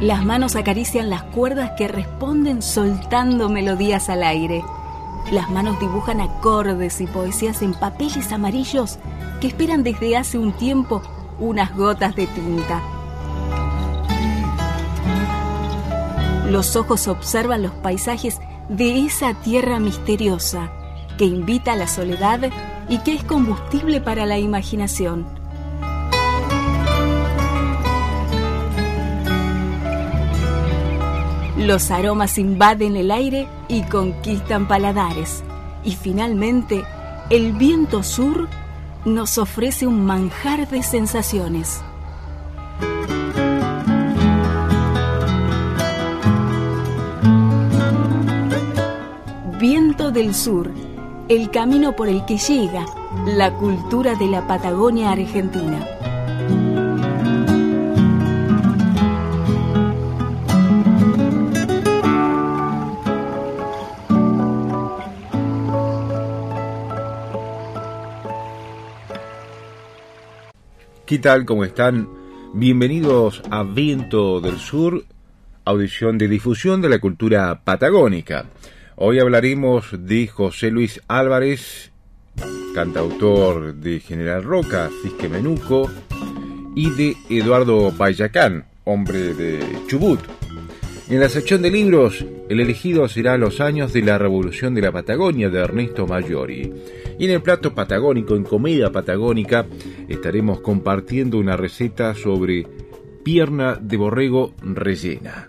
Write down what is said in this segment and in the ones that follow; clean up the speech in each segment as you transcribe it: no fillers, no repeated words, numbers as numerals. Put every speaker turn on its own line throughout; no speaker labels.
Las manos acarician las cuerdas que responden soltando melodías al aire. Las manos dibujan acordes y poesías en papeles amarillos que esperan desde hace un tiempo unas gotas de tinta. Los ojos observan los paisajes de esa tierra misteriosa que invita a la soledad y que es combustible para la imaginación. Los aromas invaden el aire y conquistan paladares. Y finalmente, el viento sur nos ofrece un manjar de sensaciones. Viento del Sur, el camino por el que llega la cultura de la Patagonia Argentina.
¿Qué tal? ¿Cómo están? Bienvenidos a Viento del Sur, audición de difusión de la cultura patagónica. Hoy hablaremos de José Luis Álvarez, cantautor de General Roca, Cisque Menuco, y de Eduardo Bayacán, hombre de Chubut. En la sección de libros, el elegido será Los años de la Revolución de la Patagonia, de Ernesto Mayori. Y en el plato patagónico, en comida patagónica, estaremos compartiendo una receta sobre pierna de borrego rellena.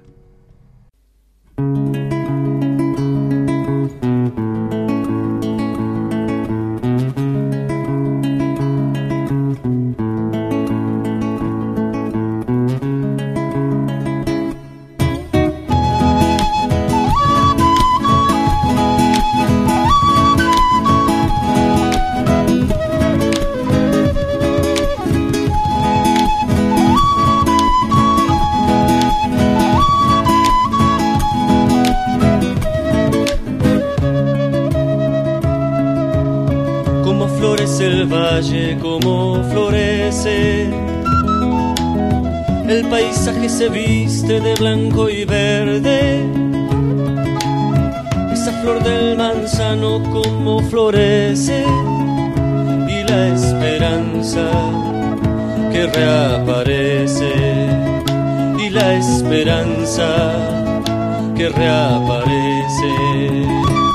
El valle como florece, el paisaje se viste de blanco y verde, esa flor del manzano como florece, y la esperanza que reaparece, y la esperanza que reaparece.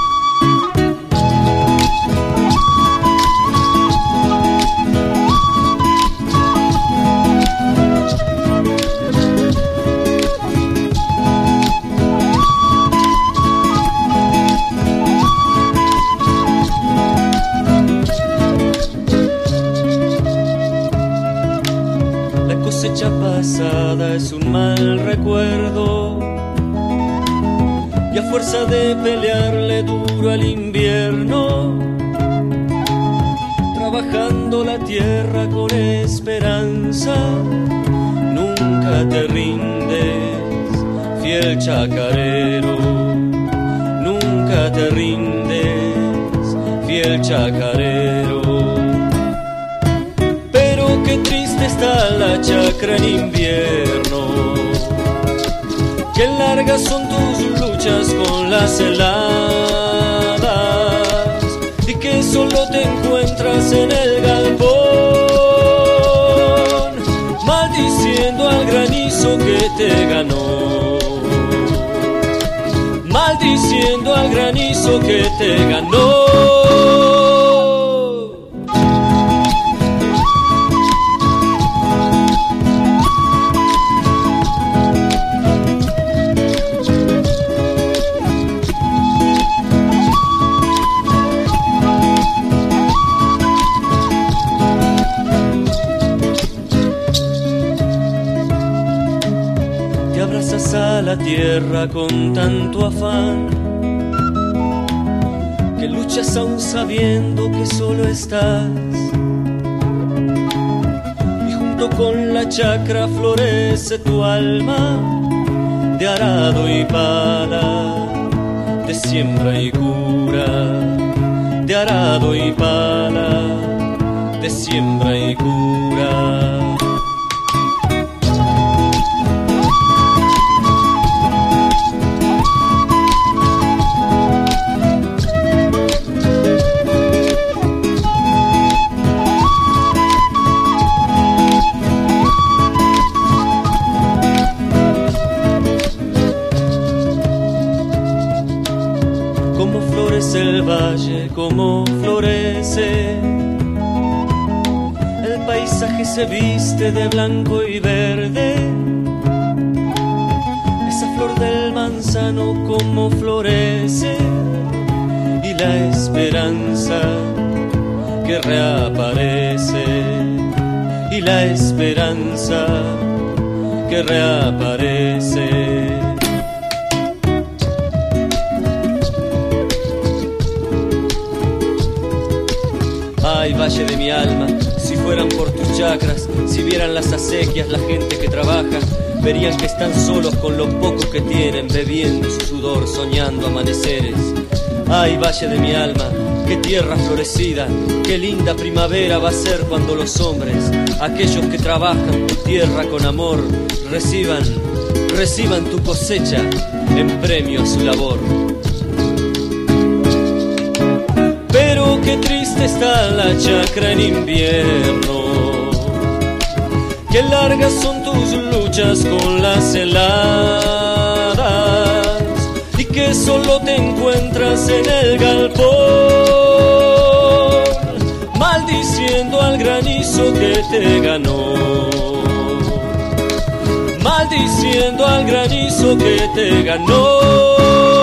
Pasada es un mal recuerdo, y a fuerza de pelearle duro al invierno, trabajando la tierra con esperanza, nunca te rindes, fiel chacarero, nunca te rindes, fiel chacarero. Pero qué triste está la chacra en invierno, qué largas son tus luchas con las heladas, y que solo te encuentras en el galpón, maldiciendo al granizo que te ganó, maldiciendo al granizo que te ganó. A la tierra con tanto afán, que luchas aún sabiendo que solo estás, y junto con la chacra florece tu alma de arado y pala, de siembra y cura, de arado y pala, de siembra y cura. como florece el valle, como florece. El paisaje se viste de blanco y verde. Esa flor del manzano como florece. Y la esperanza que reaparece. Y la esperanza que reaparece. Ay, valle de mi alma, si fueran por tus chacras, si vieran las acequias, la gente que trabaja, verían que están solos con lo poco que tienen, bebiendo su sudor, soñando amaneceres. Ay, valle de mi alma, qué tierra florecida, qué linda primavera va a ser cuando los hombres, aquellos que trabajan tu tierra con amor, reciban tu cosecha en premio a su labor. Pero qué triste está la chacra en invierno, qué largas son tus luchas con las heladas y que solo te encuentras en el galpón, maldiciendo al granizo que te ganó, maldiciendo al granizo que te ganó.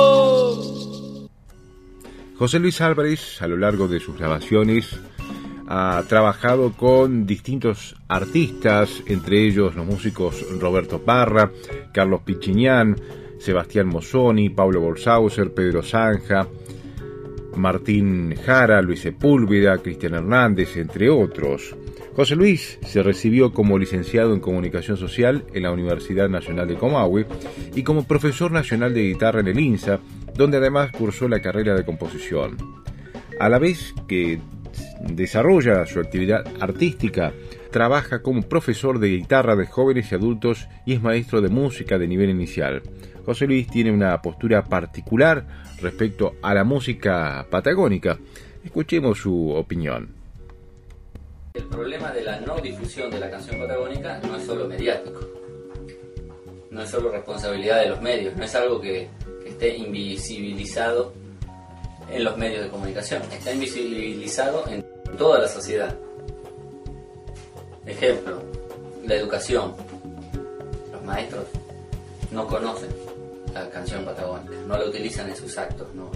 José Luis Álvarez, a lo largo de sus grabaciones, ha trabajado con distintos artistas, entre ellos los músicos Roberto Parra, Carlos Pichiñán, Sebastián Mozzoni, Pablo Bolshauser, Pedro Zanja, Martín Jara, Luis Sepúlveda, Cristian Hernández, entre otros. José Luis se recibió como licenciado en Comunicación Social en la Universidad Nacional de Comahue y como profesor nacional de guitarra en el INSA, donde además cursó la carrera de composición. A la vez que desarrolla su actividad artística, trabaja como profesor de guitarra de jóvenes y adultos y es maestro de música de nivel inicial. José Luis tiene una postura particular respecto a la música patagónica. Escuchemos su opinión.
El problema de la no difusión de la canción patagónica no es solo mediático, no es solo responsabilidad de los medios, no es algo que esté invisibilizado en los medios de comunicación, está invisibilizado en toda la sociedad. Ejemplo, la educación. Los maestros no conocen la canción patagónica, no la utilizan en sus actos, ¿no?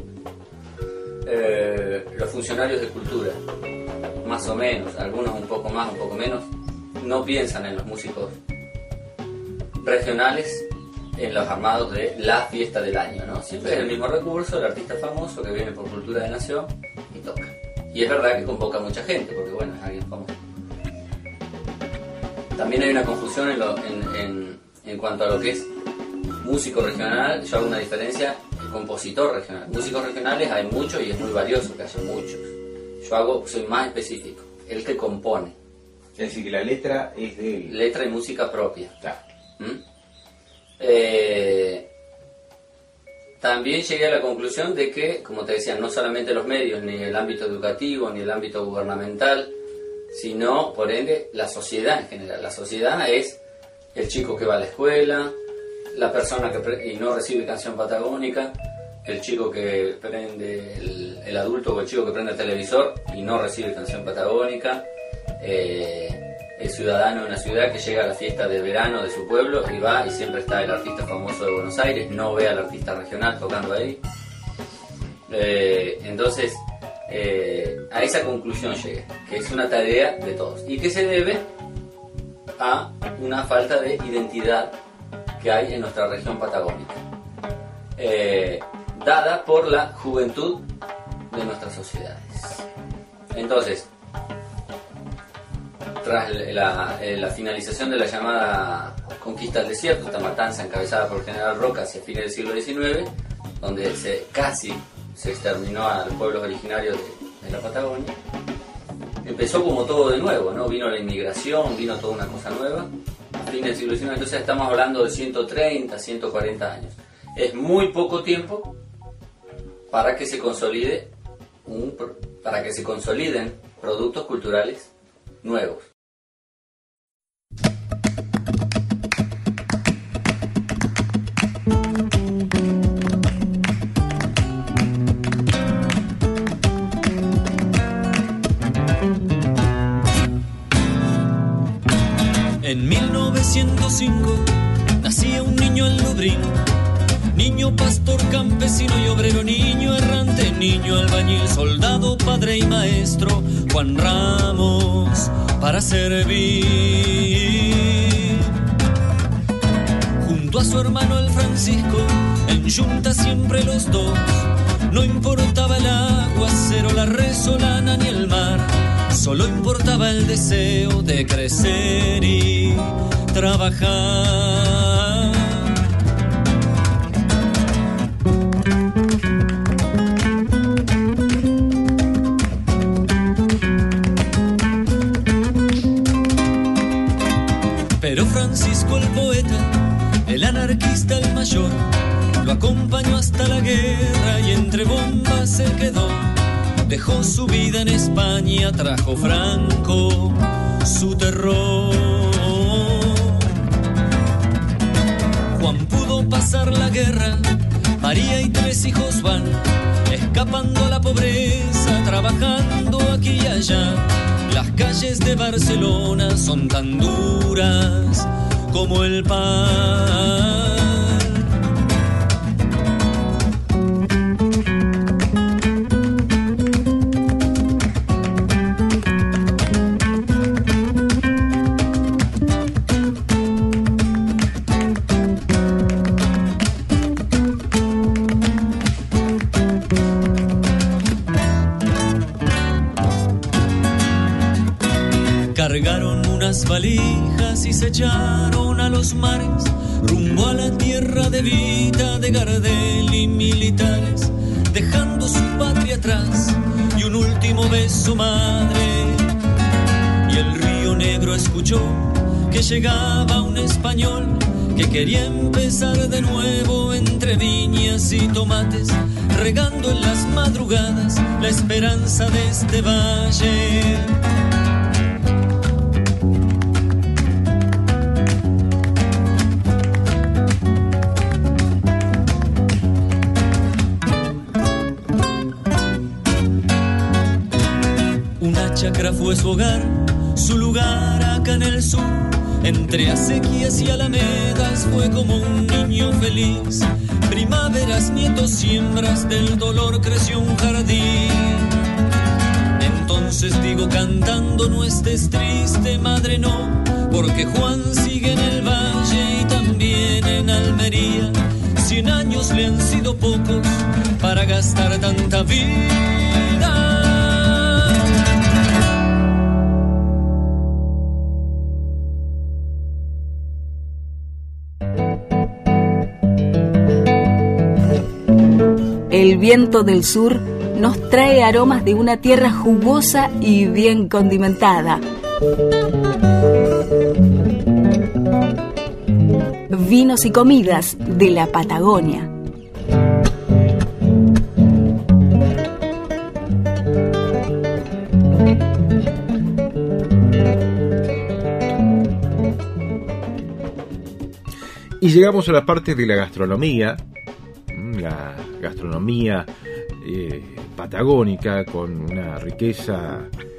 Los funcionarios de cultura, más o menos, algunos un poco más, un poco menos, no piensan en los músicos regionales, en los armados de la fiesta del año, ¿no? Siempre es el mismo recurso, el artista famoso que viene por cultura de nación y toca. Y es verdad que convoca a mucha gente, porque bueno, es alguien famoso. También hay una confusión en cuanto a lo que es músico regional. Yo hago una diferencia, el compositor regional. Músicos regionales hay muchos y es muy valioso que haya muchos. Soy más específico, el que compone.
Es decir, que la letra es de él.
Letra y música propia.
Claro.
También llegué a la conclusión de que, como te decía, no solamente los medios, ni el ámbito educativo, ni el ámbito gubernamental, sino, por ende, la sociedad en general. La sociedad es el chico que va a la escuela, la persona que no recibe canción patagónica, el chico que prende, el adulto o el chico que prende el televisor y no recibe canción patagónica, el ciudadano de una ciudad que llega a la fiesta de verano de su pueblo y va y siempre está el artista famoso de Buenos Aires, no ve al artista regional tocando ahí. Entonces, a esa conclusión llegué, que es una tarea de todos y que se debe a una falta de identidad que hay en nuestra región patagónica, dada por la juventud de nuestras sociedades. Entonces, tras la finalización de la llamada Conquista del Desierto, esta matanza encabezada por el general Roca hacia fines del siglo XIX, donde casi se exterminó a los pueblos originarios de la Patagonia, empezó como todo de nuevo, ¿no? Vino la inmigración, vino toda una cosa nueva, a fines del siglo XIX, entonces estamos hablando de 130, 140 años. Es muy poco tiempo para que se consoliden productos culturales nuevos.
1905 nacía un niño en Lubrín. Niño pastor, campesino y obrero, niño errante, niño albañil, soldado, padre y maestro, Juan Ramos para servir. Junto a su hermano el Francisco, en yunta siempre los dos, no importaba el aguacero, la resolana ni el mar, solo importaba el deseo de crecer y trabajar. Pero Francisco el poeta, el anarquista el mayor, lo acompañó hasta la guerra y entre bombas se quedó. Dejó su vida en España, trajo Franco su terror. Juan pudo pasar la guerra, María y 3 hijos van, escapando a la pobreza, trabajando aquí y allá. Las calles de Barcelona son tan duras como el pan. Cargaron unas valijas y se echaron a los mares, rumbo a la tierra de vida de Gardel y militares, dejando su patria atrás y un último beso madre. Y el Río Negro escuchó que llegaba un español que quería empezar de nuevo entre viñas y tomates, regando en las madrugadas la esperanza de este valle. Chacra fue su hogar, su lugar acá en el sur. Entre acequias y alamedas fue como un niño feliz. Primaveras, nietos, siembras, del dolor creció un jardín. Entonces digo cantando, no estés triste, madre, no, porque Juan sigue en el valle y también en Almería. 100 años le han sido pocos para gastar tanta vida.
El viento del sur nos trae aromas de una tierra jugosa y bien condimentada. Vinos y comidas de la Patagonia.
Y llegamos a la parte de la gastronomía. La gastronomía patagónica con una riqueza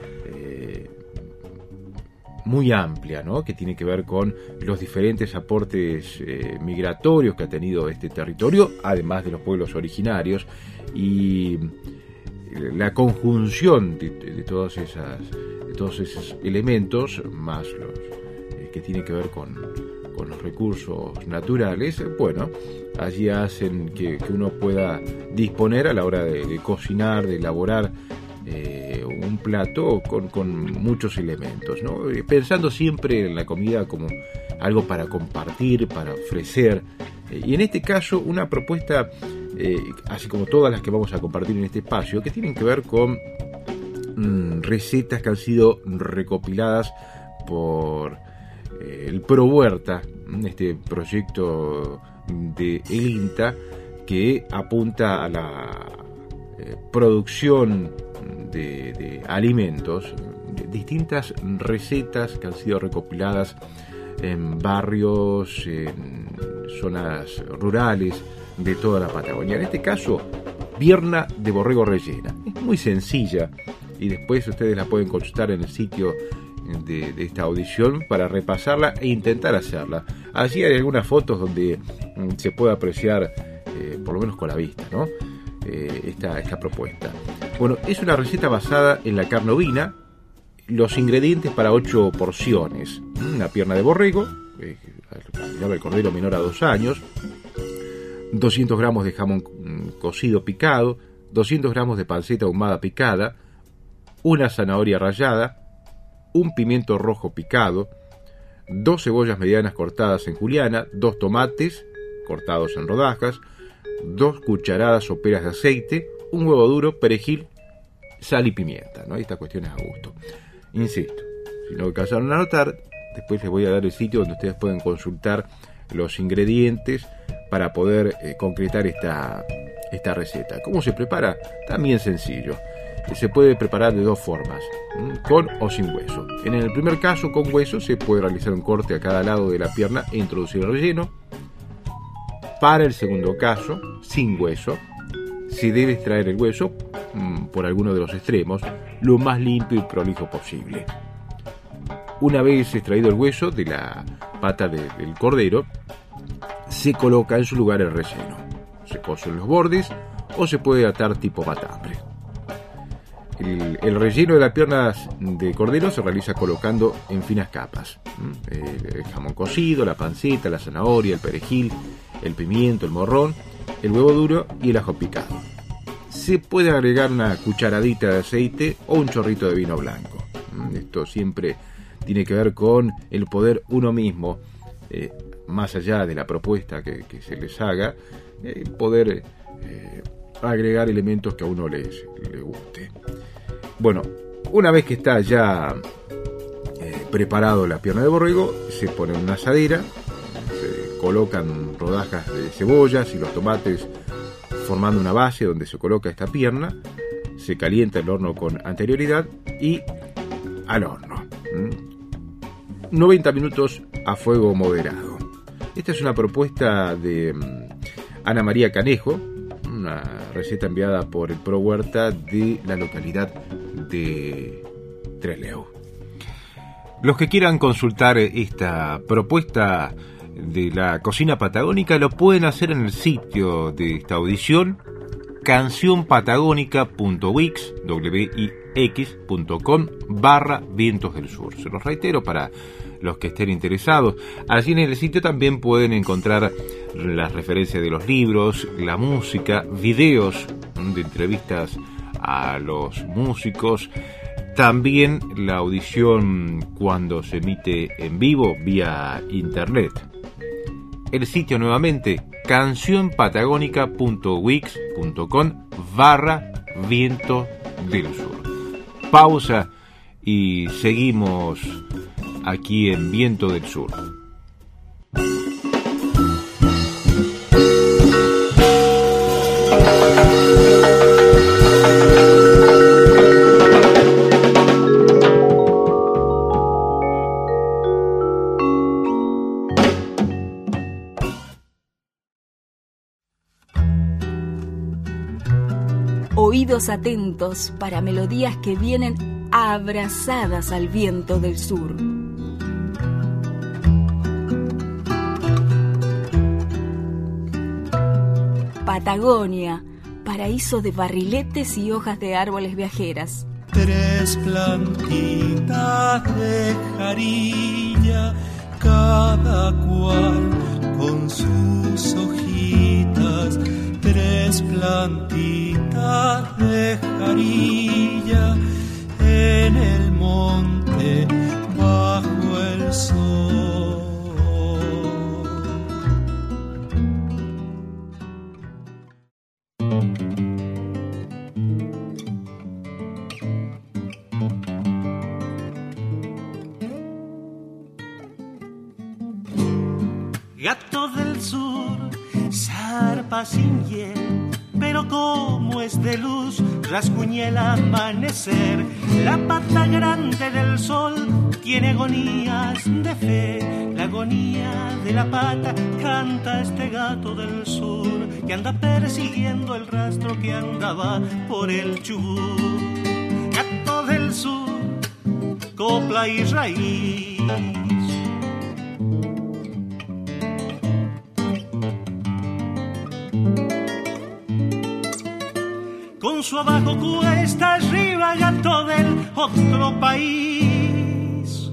muy amplia, ¿no? Que tiene que ver con los diferentes aportes migratorios que ha tenido este territorio, además de los pueblos originarios, y la conjunción de todos esos elementos, más los que tienen que ver con los recursos naturales, bueno, allí hacen que uno pueda disponer a la hora de cocinar, de elaborar un plato con muchos elementos, ¿no? Pensando siempre en la comida como algo para compartir, para ofrecer, y en este caso una propuesta, así como todas las que vamos a compartir en este espacio, que tienen que ver con recetas que han sido recopiladas por el Pro Huerta, este proyecto de el INTA que apunta a la producción de alimentos, de distintas recetas que han sido recopiladas en barrios, en zonas rurales de toda la Patagonia. En este caso, pierna de borrego rellena. Es muy sencilla y después ustedes la pueden consultar en el sitio de esta audición para repasarla e intentar hacerla. Allí hay algunas fotos donde se puede apreciar, por lo menos con la vista, ¿no? Esta propuesta. Bueno, es una receta basada en la carne ovina. Los ingredientes para 8 porciones: una pierna de borrego, el cordero menor a 2 años, 200 gramos de jamón cocido picado, 200 gramos de panceta ahumada picada, una zanahoria rallada, un pimiento rojo picado, 2 cebollas medianas cortadas en juliana, 2 tomates cortados en rodajas, 2 cucharadas soperas de aceite, un huevo duro, perejil, sal y pimienta, ¿no? Estas cuestiones a gusto. Insisto, si no alcanzaron a anotar, después les voy a dar el sitio donde ustedes pueden consultar los ingredientes para poder concretar esta receta. ¿Cómo se prepara? También sencillo. Se puede preparar de 2 formas, con o sin hueso. En el primer caso, con hueso, se puede realizar un corte a cada lado de la pierna e introducir el relleno. Para el segundo caso, sin hueso, se debe extraer el hueso por alguno de los extremos, lo más limpio y prolijo posible. Una vez extraído el hueso de la pata del cordero, se coloca en su lugar el relleno. Se cose en los bordes o se puede atar tipo matambre. El relleno de las piernas de cordero se realiza colocando en finas capas el jamón cocido, la panceta, la zanahoria, el perejil, el pimiento, el morrón, el huevo duro y el ajo picado. Se puede agregar una cucharadita de aceite o un chorrito de vino blanco. Esto siempre tiene que ver con el poder uno mismo, más allá de la propuesta que se les haga, poder agregar elementos que a uno le guste. Bueno, una vez que está ya preparado la pierna de borrego, se pone en una asadera, se colocan rodajas de cebollas y los tomates formando una base donde se coloca esta pierna, se calienta el horno con anterioridad y al horno. 90 minutos a fuego moderado. Esta es una propuesta de Ana María Canejo, una receta enviada por el Pro Huerta de la localidad de Trelew. Los que quieran consultar esta propuesta de la cocina patagónica lo pueden hacer en el sitio de esta audición, cancionpatagónica.wix.com/vientos del sur. Se los reitero para los que estén interesados. Allí en el sitio también pueden encontrar las referencias de los libros, la música, videos de entrevistas a los músicos, también la audición cuando se emite en vivo vía internet. El sitio nuevamente, cancionpatagónica.wix.com/vientos del sur. Pausa y seguimos aquí en Viento del Sur.
Oídos atentos para melodías que vienen abrazadas al viento del sur. Patagonia, paraíso de barriletes y hojas de árboles viajeras.
3 plantitas de jarilla, cada cual con sus hojitas. 3 plantitas de jarilla en el monte bajo el sol.
Gato del sur, zarpa sin hiel, pero como es de luz, rasguña el amanecer. La pata grande del sol tiene agonías de fe. La agonía de la pata canta este gato del sur, que anda persiguiendo el rastro que andaba por el Chubut. Gato del sur, copla y raíz. Con su abajo cuesta arriba, gato del otro país.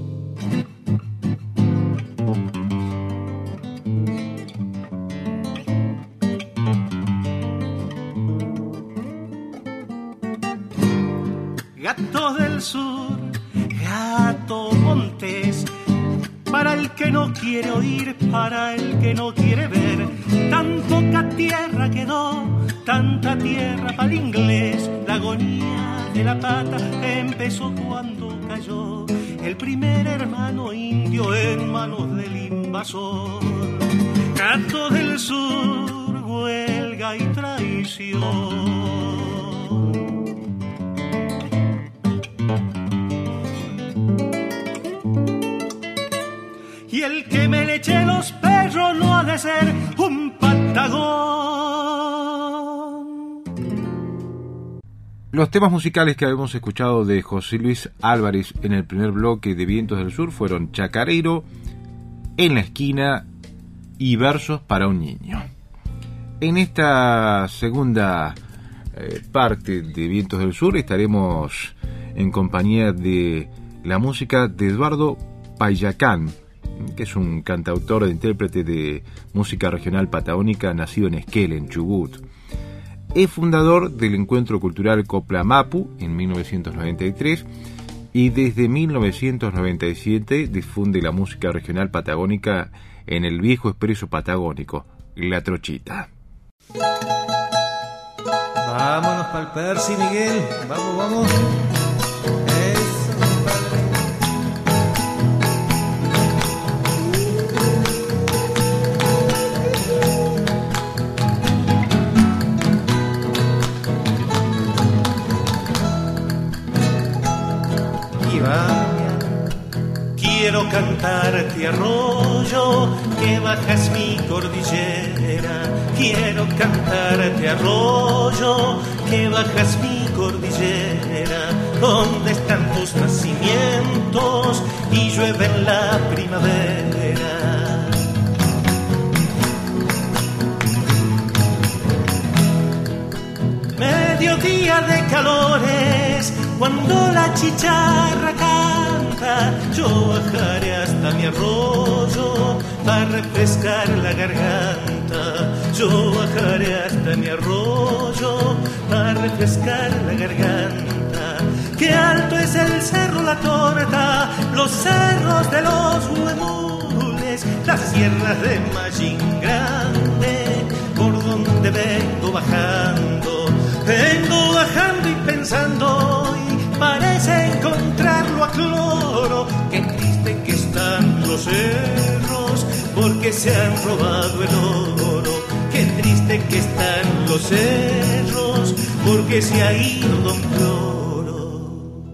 Gato del sur, gato montés, para el que no quiere oír, para el que no quiere ver, tan poca tierra quedó, tanta tierra para el inglés. La agonía de la pata empezó cuando cayó el primer hermano indio en manos del invasor. Gato del sur, huelga y traición. Y el que me le eche los perros no ha de ser un patagón.
Los temas musicales que habíamos escuchado de José Luis Álvarez en el primer bloque de Vientos del Sur fueron Chacarero, En la esquina y Versos para un niño. En esta segunda parte de Vientos del Sur estaremos en compañía de la música de Eduardo Payacán, que es un cantautor e intérprete de música regional patagónica nacido en Esquel, en Chubut. Es fundador del Encuentro Cultural Copla Mapu en 1993 y desde 1997 difunde la música regional patagónica en el viejo expreso patagónico, La Trochita.
Vámonos pa'l Percy, Miguel. Vamos, vamos. Eso, compadre.
Quiero cantarte arroyo, que bajas mi cordillera. Quiero cantarte arroyo, que bajas mi cordillera. ¿Dónde están tus nacimientos? Y llueve en la primavera. Mediodía de calores, cuando la chicharra canta, yo bajaré hasta mi arroyo para refrescar la garganta. Yo bajaré hasta mi arroyo para refrescar la garganta. Qué alto es el cerro La Torta, los cerros de los Huemules, las sierras de Mallín Grande, por donde vengo bajando. Vengo bajando y pensando, y parece encontrarlo a cloro. Qué triste que están los cerros, porque se han robado el oro. Qué triste que están los cerros, porque se ha ido Don Cloro.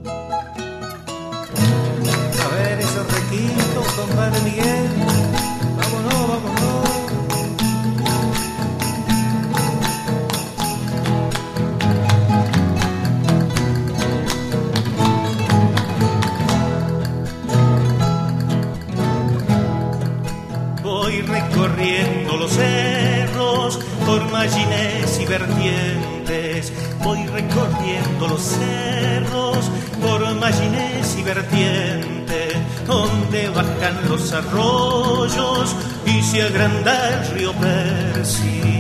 A ver esos requintos, compadre Miguel. Vámonos, vámonos.
Recorriendo los cerros por mallines y vertientes. Voy recorriendo los cerros por mallines y vertientes, donde bajan los arroyos y se agranda el río Percy.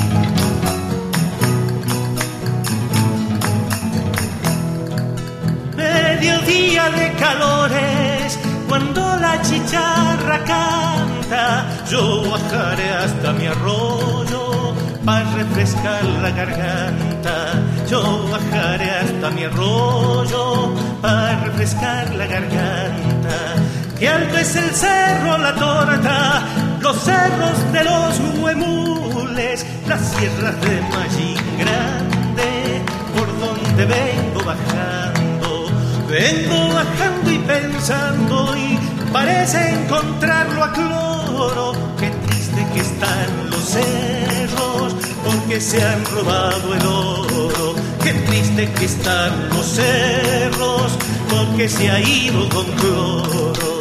Mediodía de calores, cuando la chicharra canta, yo bajaré hasta mi arroyo para refrescar la garganta. Yo bajaré hasta mi arroyo para refrescar la garganta. Qué alto es el cerro La Torta, los cerros de los Huemules, las sierras de Mallín Grande, por donde vengo bajando. Vengo bajando y pensando, y parece encontrarlo a cloro. Qué triste que están los cerros, porque se han robado el oro. Qué triste triste que están los cerros, porque se ha ido con cloro.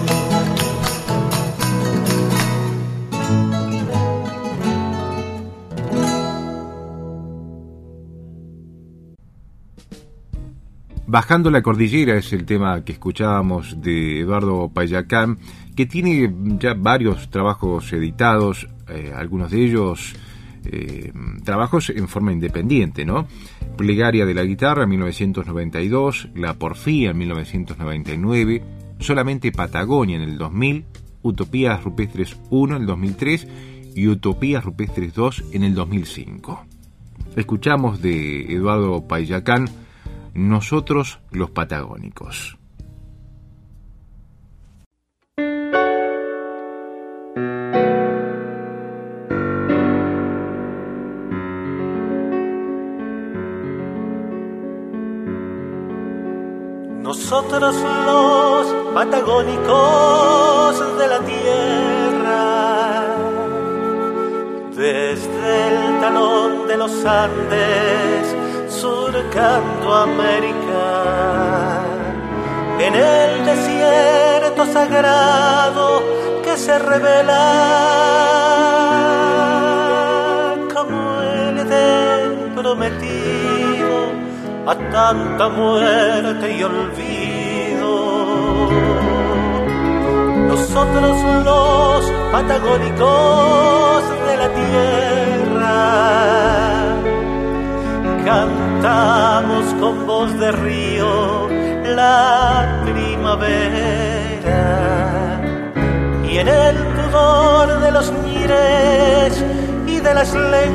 Bajando la cordillera es el tema que escuchábamos de Eduardo Payacán, que tiene ya varios trabajos editados, algunos de ellos trabajos en forma independiente, ¿no? Plegaria de la guitarra en 1992, La Porfía en 1999, Solamente Patagonia en el 2000, Utopías Rupestres 1 en el 2003 y Utopías Rupestres 2 en el 2005. Escuchamos de Eduardo Payacán Nosotros los Patagónicos.
Nosotros los patagónicos de la tierra, desde el talón de los Andes, surcando América, en el desierto sagrado que se revela como el Edén prometido a tanta muerte y olvido. Nosotros los patagónicos de la tierra cantamos con voz de río la primavera, y en el pudor de los ñires y de las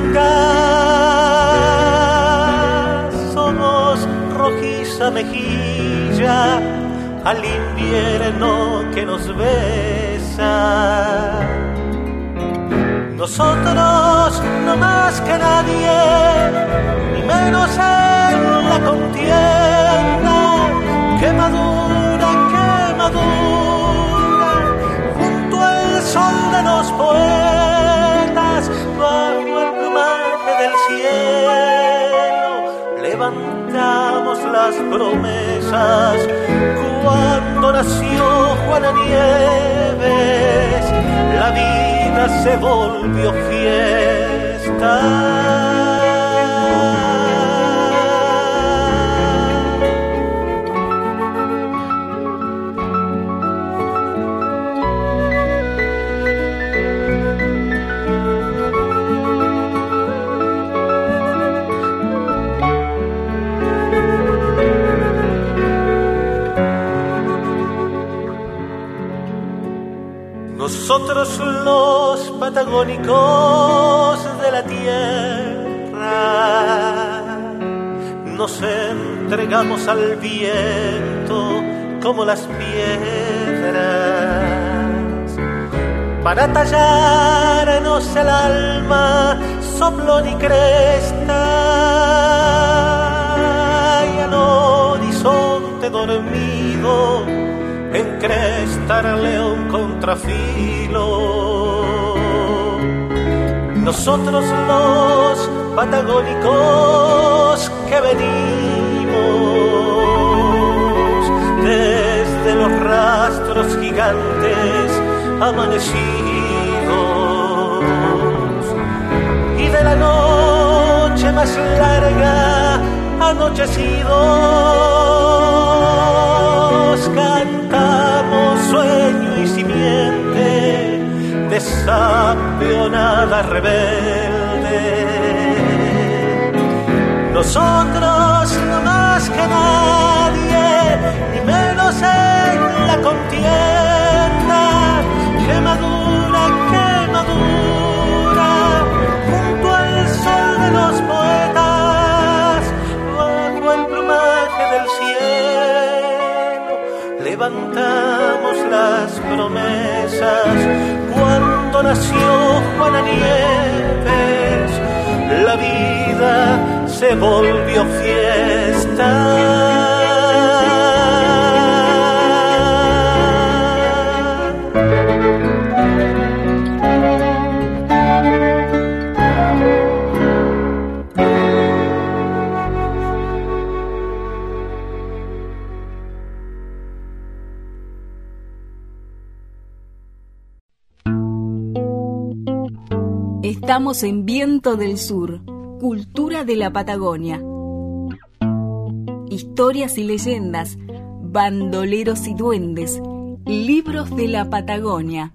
lencas somos rojiza mejilla al invierno que nos besa. Nosotros no más que nadie, ni menos en la contienda, que madura, junto al sol de los poetas, bajo el plumaje del cielo, levantamos las promesas. Cuando nació Juana Nieves, la vida se volvió fiesta. Nosotros los patagónicos de la tierra nos entregamos al viento como las piedras, para tallarnos el alma soplón y cresta, y al horizonte dormido encrestar al león contrafilo. Nosotros los patagónicos que venimos desde los rastros gigantes amanecidos y de la noche más larga anochecidos, cantamos sueño y simiente de esa peonada rebelde. Nosotros no más que nadie, ni menos en la contienda, que madura, junto al sol de los poetas, bajo el plumaje del cielo, levantamos las promesas. Cuando nació Juana Nieves, la vida se volvió fiesta.
Estamos en Viento del Sur, cultura de la Patagonia. Historias y leyendas, bandoleros y duendes, libros de la Patagonia.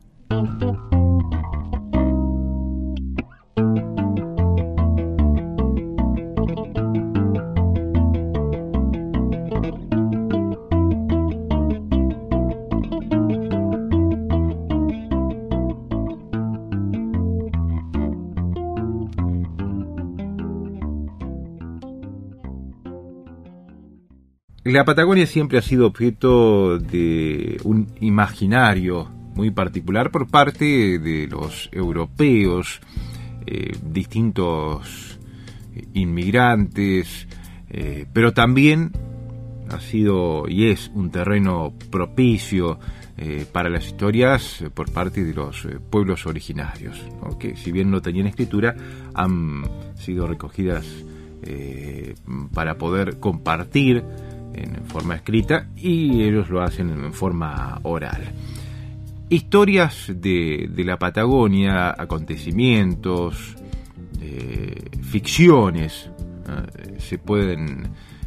La Patagonia siempre ha sido objeto de un imaginario muy particular por parte de los europeos, distintos inmigrantes, pero también ha sido y es un terreno propicio para las historias por parte de los pueblos originarios, ¿no? Que si bien no tenían escritura, han sido recogidas para poder compartir en forma escrita, y ellos lo hacen en forma oral. Historias de la Patagonia, acontecimientos, ficciones, se pueden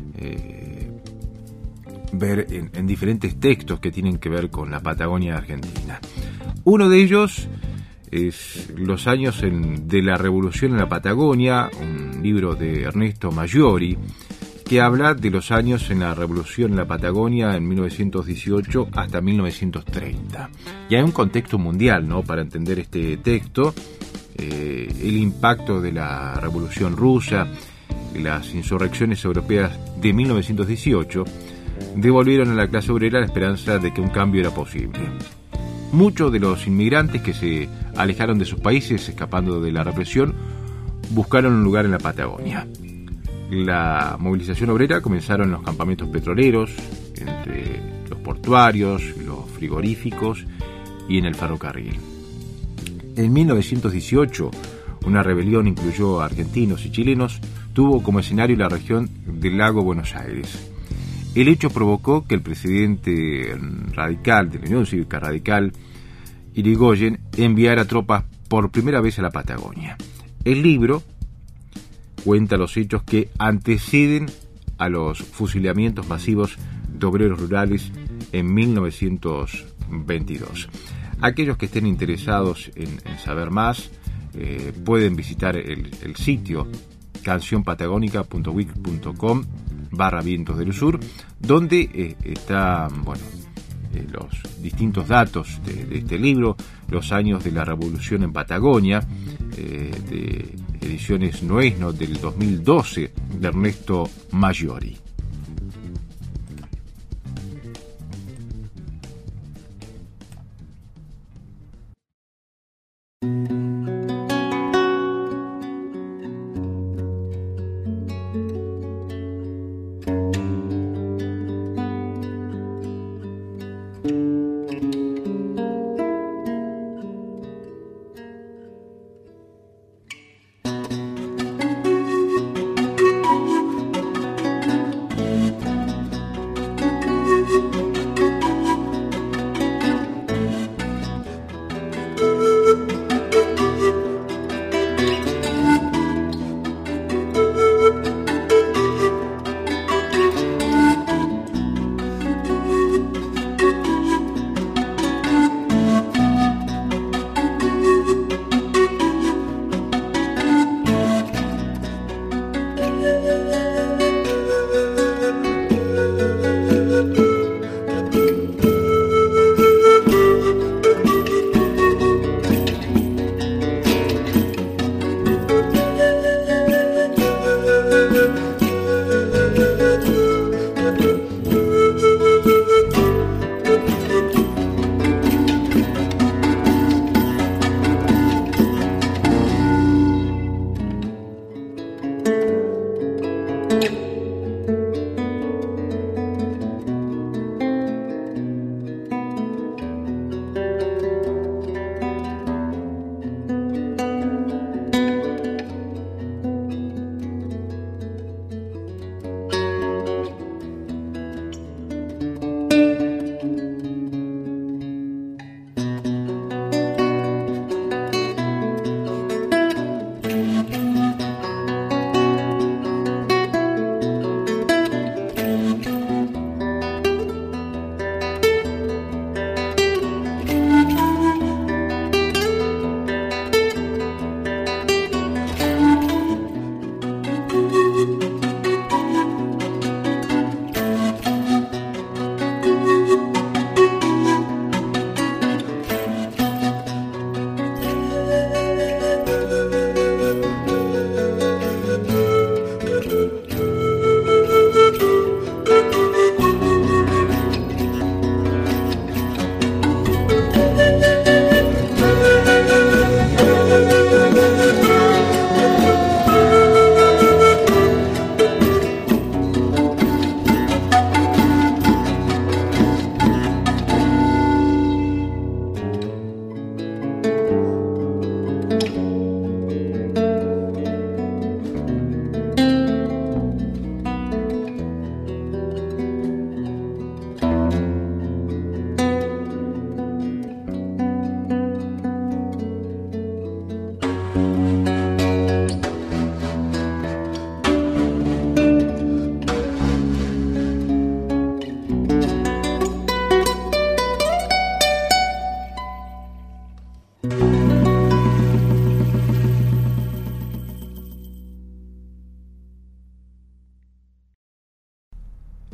ver en diferentes textos que tienen que ver con la Patagonia argentina. Uno de ellos es Los años de la Revolución en la Patagonia, un libro de Ernesto Maggiori, que habla de los años en la Revolución en la Patagonia en 1918 hasta 1930. Y hay un contexto mundial, ¿no?, para entender este texto. El impacto de la Revolución Rusa, las insurrecciones europeas de 1918, devolvieron a la clase obrera la esperanza de que un cambio era posible. Muchos de los inmigrantes que se alejaron de sus países escapando de la represión buscaron un lugar en la Patagonia. La movilización obrera comenzaron en los campamentos petroleros, entre los portuarios, los frigoríficos y en el ferrocarril. En 1918, una rebelión incluyó a argentinos y chilenos, tuvo como escenario la región del lago Buenos Aires. El hecho provocó que el presidente radical de la Unión Cívica Radical, Irigoyen, enviara tropas por primera vez a la Patagonia. El libro cuenta los hechos que anteceden a los fusilamientos masivos de obreros rurales en 1922. Aquellos que estén interesados en saber más pueden visitar el sitio cancionpatagónica.wix.com/Vientos del Sur, donde están los distintos datos de este libro, los años de la Revolución en Patagonia, de Ediciones Noesno del 2012, de Ernesto Maggiori.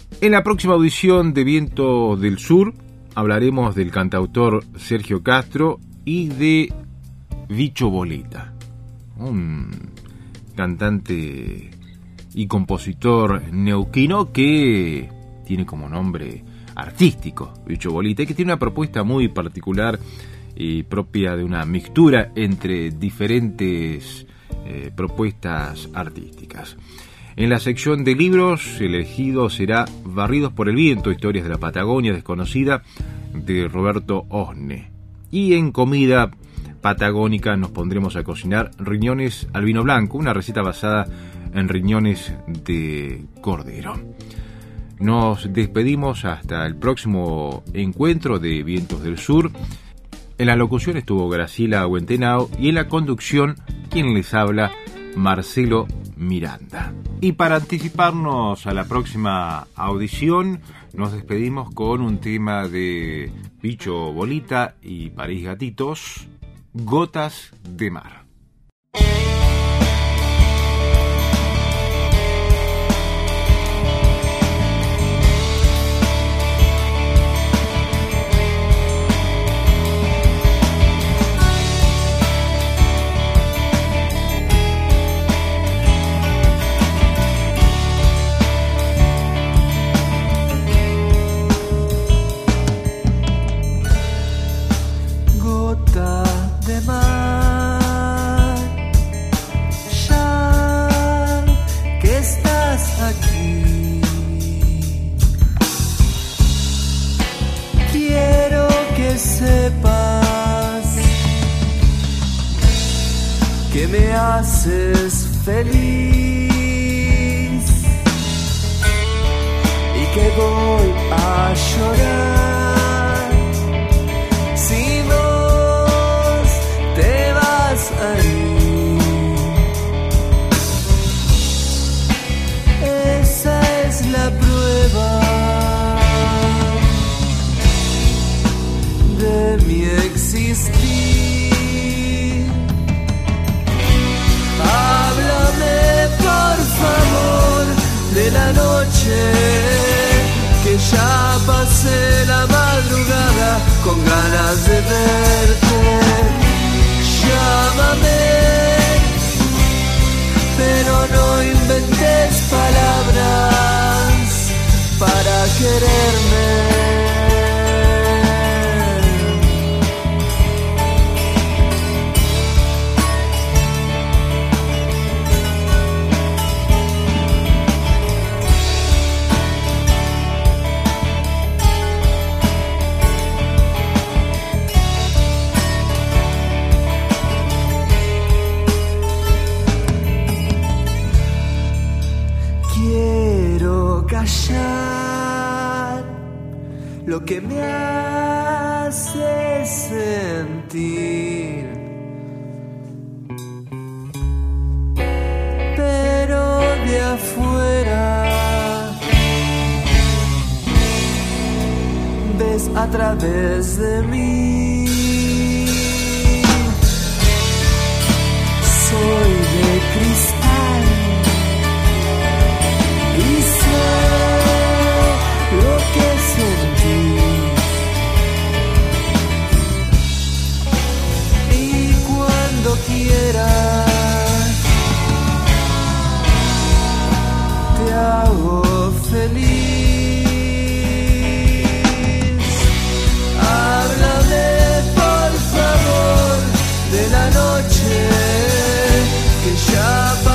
En la próxima audición de Viento del Sur hablaremos del cantautor Sergio Castro y de Bicho Boleta, un cantante y compositor neuquino que tiene como nombre artístico Bicho Boleta y que tiene una propuesta muy particular y propia de una mixtura entre diferentes propuestas artísticas. En la sección de libros, el elegido será Barridos por el Viento, historias de la Patagonia desconocida, de Roberto Osne. Y en comida patagónica nos pondremos a cocinar riñones al vino blanco, una receta basada en riñones de cordero. Nos despedimos hasta el próximo encuentro de Vientos del Sur. En la locución estuvo Graciela Huentenao y en la conducción, quien les habla, Marcelo Miranda. Y para anticiparnos a la próxima audición, nos despedimos con un tema de Bicho Boleta y París Gatitos, Gotas de Mar.
Que me haces feliz y que voy a llorar si vos te vas a ir. Esa es la prueba de mi existir. Háblame por favor de la noche, que ya pasé la madrugada con ganas de verte. Llámame, pero no inventes palabras para quererme. Lo que me hace sentir, pero de afuera ves a través de mí. Soy de cristal y sé lo que sentí, y cuando quieras te hago feliz. Háblame por favor de la noche que ya pasó.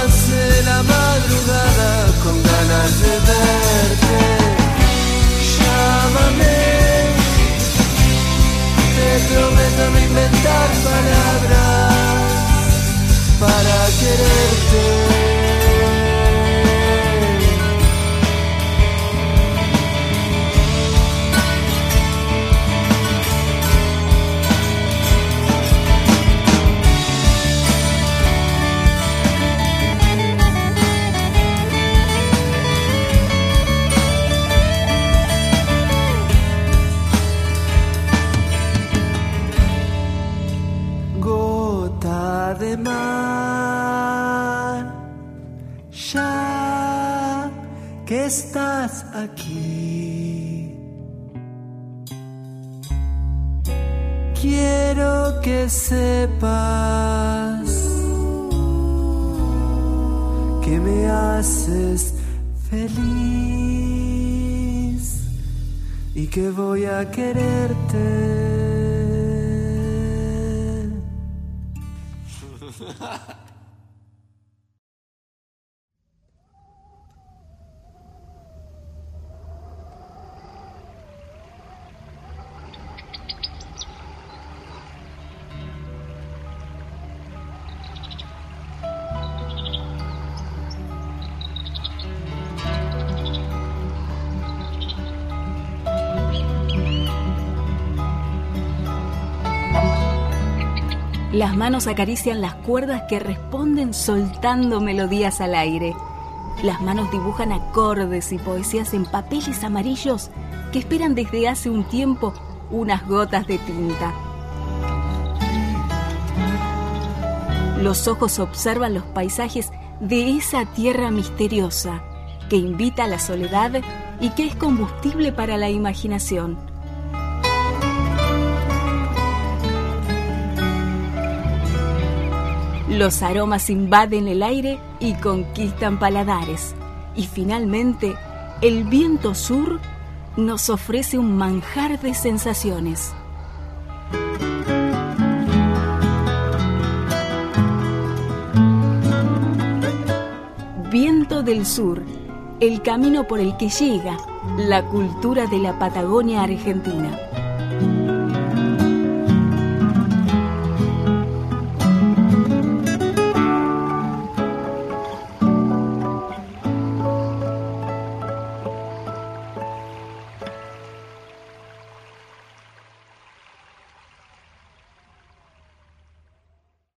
que estás aquí. Quiero que sepas que me haces feliz y que voy a quererte.
Las manos acarician las cuerdas que responden soltando melodías al aire. Las manos dibujan acordes y poesías en papeles amarillos que esperan desde hace un tiempo unas gotas de tinta. Los ojos observan los paisajes de esa tierra misteriosa que invita a la soledad y que es combustible para la imaginación. Los aromas invaden el aire y conquistan paladares. Y finalmente, el viento sur nos ofrece un manjar de sensaciones. Viento del Sur, el camino por el que llega la cultura de la Patagonia argentina.